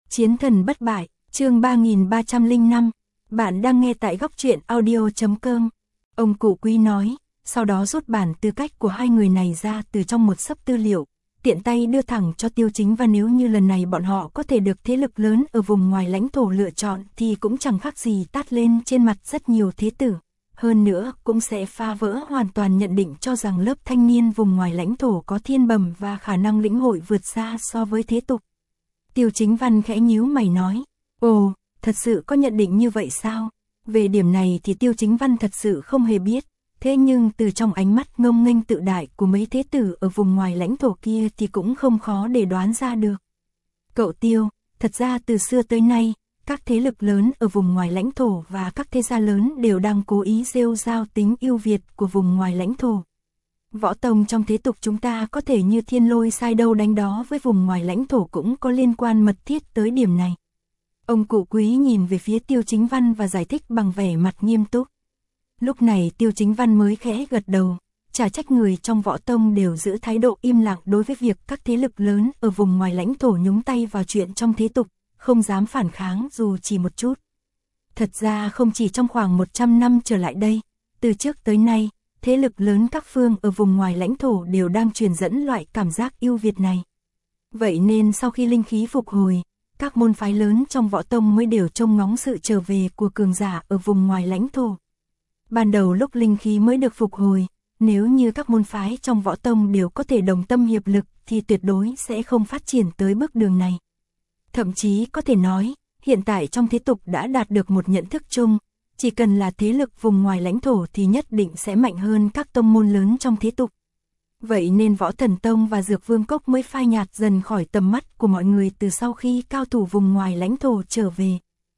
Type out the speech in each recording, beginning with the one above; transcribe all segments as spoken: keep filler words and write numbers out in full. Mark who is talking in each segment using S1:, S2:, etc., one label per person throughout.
S1: Chiến thần bất bại, chương ba nghìn ba trăm lẻ năm. Bạn đang nghe tại góc truyện audio chấm com. Ông cụ Quý nói, sau đó rút bản tư cách của hai người này ra từ trong một xấp tư liệu, tiện tay đưa thẳng cho Tiêu Chính Văn. Nếu như lần này bọn họ có thể được thế lực lớn ở vùng ngoài lãnh thổ lựa chọn thì cũng chẳng khác gì tát lên trên mặt rất nhiều thế tử. Hơn nữa cũng sẽ phá vỡ hoàn toàn nhận định cho rằng lớp thanh niên vùng ngoài lãnh thổ có thiên bẩm và khả năng lĩnh hội vượt xa so với thế tục. Tiêu Chính Văn khẽ nhíu mày nói, ồ, thật sự có nhận định như vậy sao? Về điểm này thì Tiêu Chính Văn thật sự không hề biết, thế nhưng từ trong ánh mắt ngông nghênh tự đại của mấy thế tử ở vùng ngoài lãnh thổ kia thì cũng không khó để đoán ra được. Cậu Tiêu, thật ra từ xưa tới nay, các thế lực lớn ở vùng ngoài lãnh thổ và các thế gia lớn đều đang cố ý rêu rao tính ưu việt của vùng ngoài lãnh thổ. Võ tông trong thế tục chúng ta có thể như thiên lôi sai đâu đánh đó với vùng ngoài lãnh thổ cũng có liên quan mật thiết tới điểm này. Ông cụ Quý nhìn về phía Tiêu Chính Văn và giải thích bằng vẻ mặt nghiêm túc. Lúc này Tiêu Chính Văn mới khẽ gật đầu, chả trách người trong võ tông đều giữ thái độ im lặng đối với việc các thế lực lớn ở vùng ngoài lãnh thổ nhúng tay vào chuyện trong thế tục, không dám phản kháng dù chỉ một chút. Thật ra không chỉ trong khoảng một trăm năm trở lại đây, từ trước tới nay, thế lực lớn các phương ở vùng ngoài lãnh thổ đều đang truyền dẫn loại cảm giác ưu việt này. Vậy nên sau khi linh khí phục hồi, các môn phái lớn trong võ tông mới đều trông ngóng sự trở về của cường giả ở vùng ngoài lãnh thổ. Ban đầu lúc linh khí mới được phục hồi, nếu như các môn phái trong võ tông đều có thể đồng tâm hiệp lực thì tuyệt đối sẽ không phát triển tới bước đường này. Thậm chí có thể nói, hiện tại trong thế tục đã đạt được một nhận thức chung, chỉ cần là thế lực vùng ngoài lãnh thổ thì nhất định sẽ mạnh hơn các tông môn lớn trong thế tục. Vậy nên Võ Thần Tông và Dược Vương Cốc mới phai nhạt dần khỏi tầm mắt của mọi người từ sau khi cao thủ vùng ngoài lãnh thổ trở về.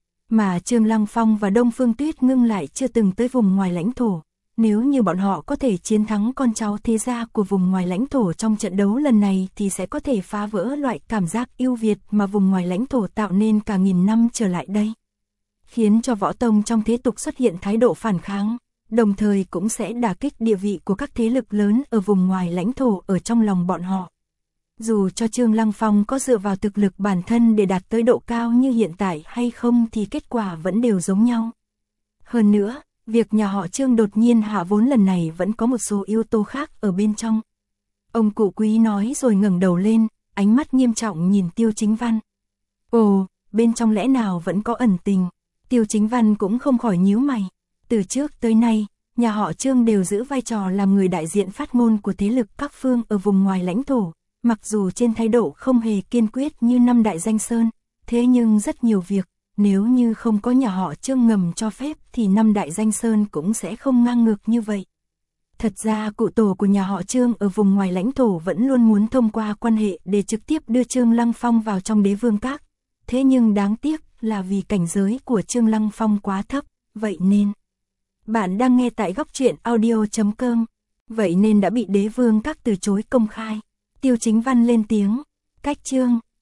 S1: Mà Trương Lăng Phong và Đông Phương Tuyết Ngưng lại chưa từng tới vùng ngoài lãnh thổ. Nếu như bọn họ có thể chiến thắng con cháu thế gia của vùng ngoài lãnh thổ trong trận đấu lần này thì sẽ có thể phá vỡ loại cảm giác ưu việt mà vùng ngoài lãnh thổ tạo nên cả nghìn năm trở lại đây. Khiến cho võ tông trong thế tục xuất hiện thái độ phản kháng, đồng thời cũng sẽ đả kích địa vị của các thế lực lớn ở vùng ngoài lãnh thổ ở trong lòng bọn họ. Dù cho Trương Lăng Phong có dựa vào thực lực bản thân để đạt tới độ cao như hiện tại hay không thì kết quả vẫn đều giống nhau. Hơn nữa, việc nhà họ Trương đột nhiên hạ vốn lần này vẫn có một số yếu tố khác ở bên trong. Ông cụ Quý nói rồi ngẩng đầu lên, ánh mắt nghiêm trọng nhìn Tiêu Chính Văn. Ồ, bên trong lẽ nào vẫn có ẩn tình? Tiêu Chính Văn cũng không khỏi nhíu mày. Từ trước tới nay, nhà họ Trương đều giữ vai trò làm người đại diện phát ngôn của thế lực các phương ở vùng ngoài lãnh thổ. Mặc dù trên thái độ không hề kiên quyết như năm đại danh sơn, thế nhưng rất nhiều việc, nếu như không có nhà họ Trương ngầm cho phép thì năm đại danh sơn cũng sẽ không ngang ngược như vậy. Thật ra cụ tổ của nhà họ Trương ở vùng ngoài lãnh thổ vẫn luôn muốn thông qua quan hệ để trực tiếp đưa Trương Lăng Phong vào trong Đế Vương Các. Thế nhưng đáng tiếc là vì cảnh giới của Trương Lăng Phong quá thấp, vậy nên... Bạn đang nghe tại góc truyện audio chấm com, vậy nên đã bị Đế Vương Các từ chối công khai. Tiêu Chính Văn lên tiếng, cách Trương,